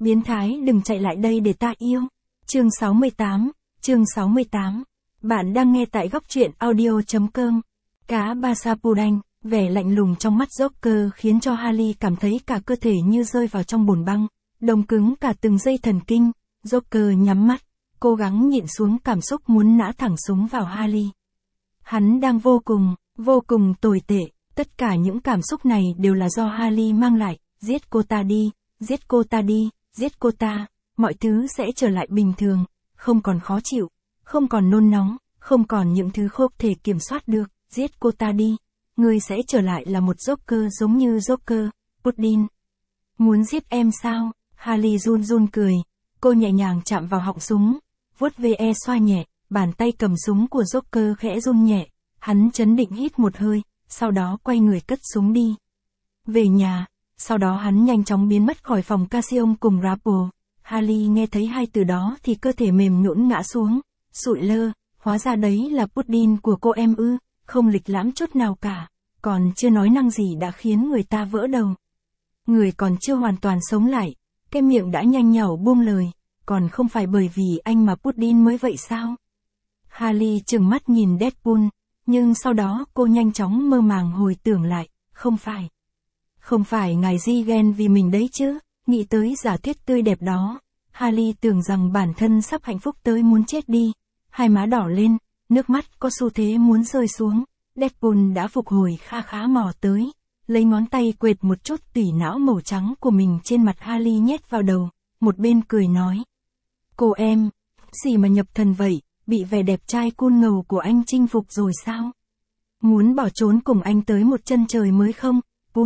Biến thái đừng chạy lại đây để ta yêu. Chương 68. Bạn đang nghe tại góc truyện audio.com. Cá Basapuranh, vẻ lạnh lùng trong mắt Joker khiến cho Harley cảm thấy cả cơ thể như rơi vào trong bùn băng, đông cứng cả từng dây thần kinh. Joker nhắm mắt, cố gắng nhịn xuống cảm xúc muốn nã thẳng súng vào Harley. Hắn đang vô cùng tồi tệ, tất cả những cảm xúc này đều là do Harley mang lại. Giết cô ta đi, giết cô ta đi, giết cô ta, mọi thứ sẽ trở lại bình thường, không còn khó chịu, không còn nôn nóng, không còn những thứ không thể kiểm soát được, giết cô ta đi, ngươi sẽ trở lại là một Joker giống như Joker, Puddin. Muốn giết em sao? Harley run run cười, cô nhẹ nhàng chạm vào họng súng, vuốt ve xoa nhẹ, bàn tay cầm súng của Joker khẽ run nhẹ, hắn trấn định hít một hơi, sau đó quay người cất súng đi. Về nhà. Sau đó hắn nhanh chóng biến mất khỏi phòng Cassium cùng Rapple. Harley nghe thấy hai từ đó thì cơ thể mềm nhũn ngã xuống, sụi lơ, hóa ra đấy là Puddin của cô em ư, không lịch lãm chút nào cả, còn chưa nói năng gì đã khiến người ta vỡ đầu. Người còn chưa hoàn toàn sống lại, cái miệng đã nhanh nhảu buông lời, còn không phải bởi vì anh mà Puddin mới vậy sao? Harley trừng mắt nhìn Deadpool, nhưng sau đó cô nhanh chóng mơ màng hồi tưởng lại, Không phải ngài Di ghen vì mình đấy chứ, nghĩ tới giả thuyết tươi đẹp đó. Harley tưởng rằng bản thân sắp hạnh phúc tới muốn chết đi. Hai má đỏ lên, nước mắt có xu thế muốn rơi xuống. Deadpool đã phục hồi khá mò tới. Lấy ngón tay quệt một chút tủy não màu trắng của mình trên mặt Harley nhét vào đầu. Một bên cười nói. Cô em, gì mà nhập thần vậy, bị vẻ đẹp trai cool ngầu của anh chinh phục rồi sao? Muốn bỏ trốn cùng anh tới một chân trời mới không, Pool?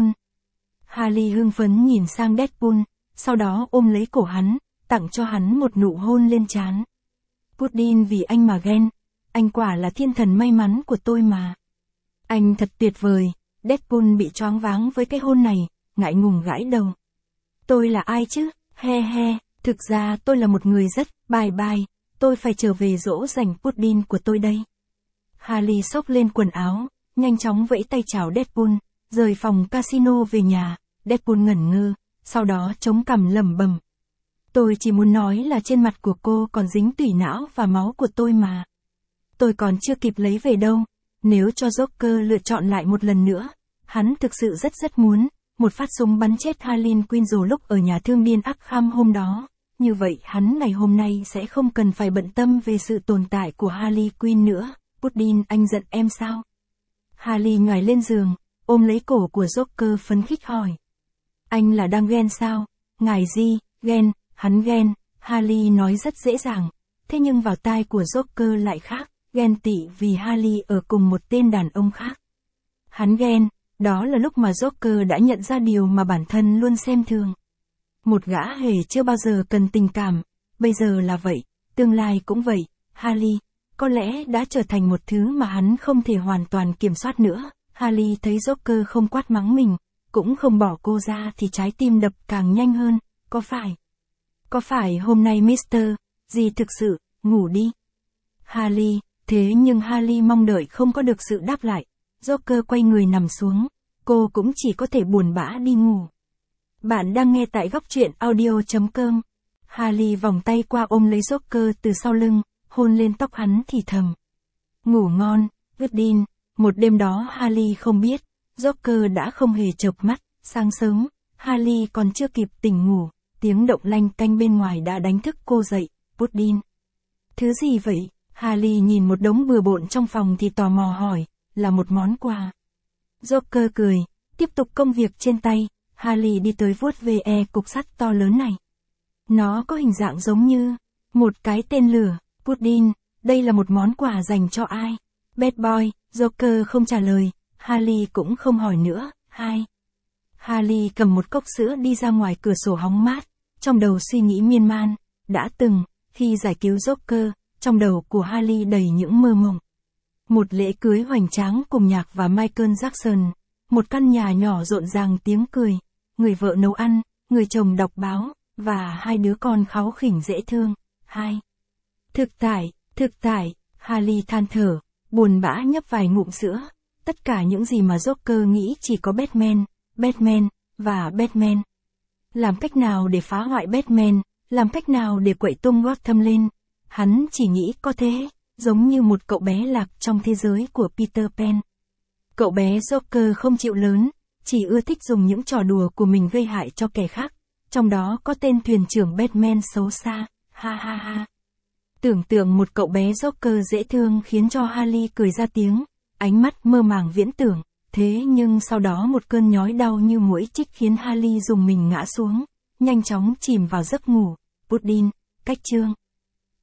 Harley hưng phấn nhìn sang Deadpool, sau đó ôm lấy cổ hắn, tặng cho hắn một nụ hôn lên trán. Puddin vì anh mà ghen, anh quả là thiên thần may mắn của tôi mà. Anh thật tuyệt vời, Deadpool bị choáng váng với cái hôn này, ngại ngùng gãi đầu. Tôi là ai chứ, he, thực ra tôi là một người rất, bye, tôi phải trở về dỗ dành Puddin của tôi đây. Harley xốc lên quần áo, nhanh chóng vẫy tay chào Deadpool, rời phòng casino về nhà. Deadpool ngẩn ngơ, sau đó chống cằm lẩm bẩm. Tôi chỉ muốn nói là trên mặt của cô còn dính tủy não và máu của tôi mà. Tôi còn chưa kịp lấy về đâu, nếu cho Joker lựa chọn lại một lần nữa, hắn thực sự rất muốn, một phát súng bắn chết Harley Quinn rồi lúc ở nhà thương điên Arkham hôm đó. Như vậy hắn ngày hôm nay sẽ không cần phải bận tâm về sự tồn tại của Harley Quinn nữa. Puddin, anh giận em sao? Harley nhảy lên giường, ôm lấy cổ của Joker phấn khích hỏi. Anh là đang ghen sao? Ngài Di, ghen, hắn ghen, Harley nói rất dễ dàng, thế nhưng vào tai của Joker lại khác, ghen tị vì Harley ở cùng một tên đàn ông khác. Hắn ghen, đó là lúc mà Joker đã nhận ra điều mà bản thân luôn xem thường. Một gã hề chưa bao giờ cần tình cảm, bây giờ là vậy, tương lai cũng vậy, Harley, có lẽ đã trở thành một thứ mà hắn không thể hoàn toàn kiểm soát nữa. Harley thấy Joker không quát mắng mình, cũng không bỏ cô ra thì trái tim đập càng nhanh hơn, có phải hôm nay Mr. Gì thực sự, ngủ đi. Harley, thế nhưng Harley mong đợi không có được sự đáp lại, Joker quay người nằm xuống, cô cũng chỉ có thể buồn bã đi ngủ. Bạn đang nghe tại góc truyện audio.com. Harley vòng tay qua ôm lấy Joker từ sau lưng, hôn lên tóc hắn thì thầm. Ngủ ngon, Puddin. Một đêm đó Harley không biết, Joker đã không hề chợp mắt, sáng sớm, Harley còn chưa kịp tỉnh ngủ, tiếng động lanh canh bên ngoài đã đánh thức cô dậy. Puddin. Thứ gì vậy? Harley nhìn một đống bừa bộn trong phòng thì tò mò hỏi, là một món quà. Joker cười, tiếp tục công việc trên tay, Harley đi tới vuốt ve cục sắt to lớn này. Nó có hình dạng giống như một cái tên lửa. Puddin, đây là một món quà dành cho ai? Bad boy. Joker không trả lời, Harley cũng không hỏi nữa. Harley cầm một cốc sữa đi ra ngoài cửa sổ hóng mát, trong đầu suy nghĩ miên man. Đã từng, khi giải cứu Joker, trong đầu của Harley đầy những mơ mộng. Một lễ cưới hoành tráng cùng nhạc và Michael Jackson, một căn nhà nhỏ rộn ràng tiếng cười, người vợ nấu ăn, người chồng đọc báo, và hai đứa con kháu khỉnh dễ thương. Thực tại, Harley than thở, buồn bã nhấp vài ngụm sữa. Tất cả những gì mà Joker nghĩ chỉ có Batman, và Batman. làm cách nào để phá hoại Batman, làm cách nào để quậy tung Gotham lên. Hắn chỉ nghĩ có thế, giống như một cậu bé lạc trong thế giới của Peter Pan. Cậu bé Joker không chịu lớn, chỉ ưa thích dùng những trò đùa của mình gây hại cho kẻ khác, trong đó có tên thuyền trưởng Batman xấu xa, ha ha ha. Tưởng tượng một cậu bé Joker dễ thương khiến cho Harley cười ra tiếng, ánh mắt mơ màng viễn tưởng, thế nhưng sau đó một cơn nhói đau như muỗi chích khiến Harley dùng mình ngã xuống, nhanh chóng chìm vào giấc ngủ. Pudding, cách chương.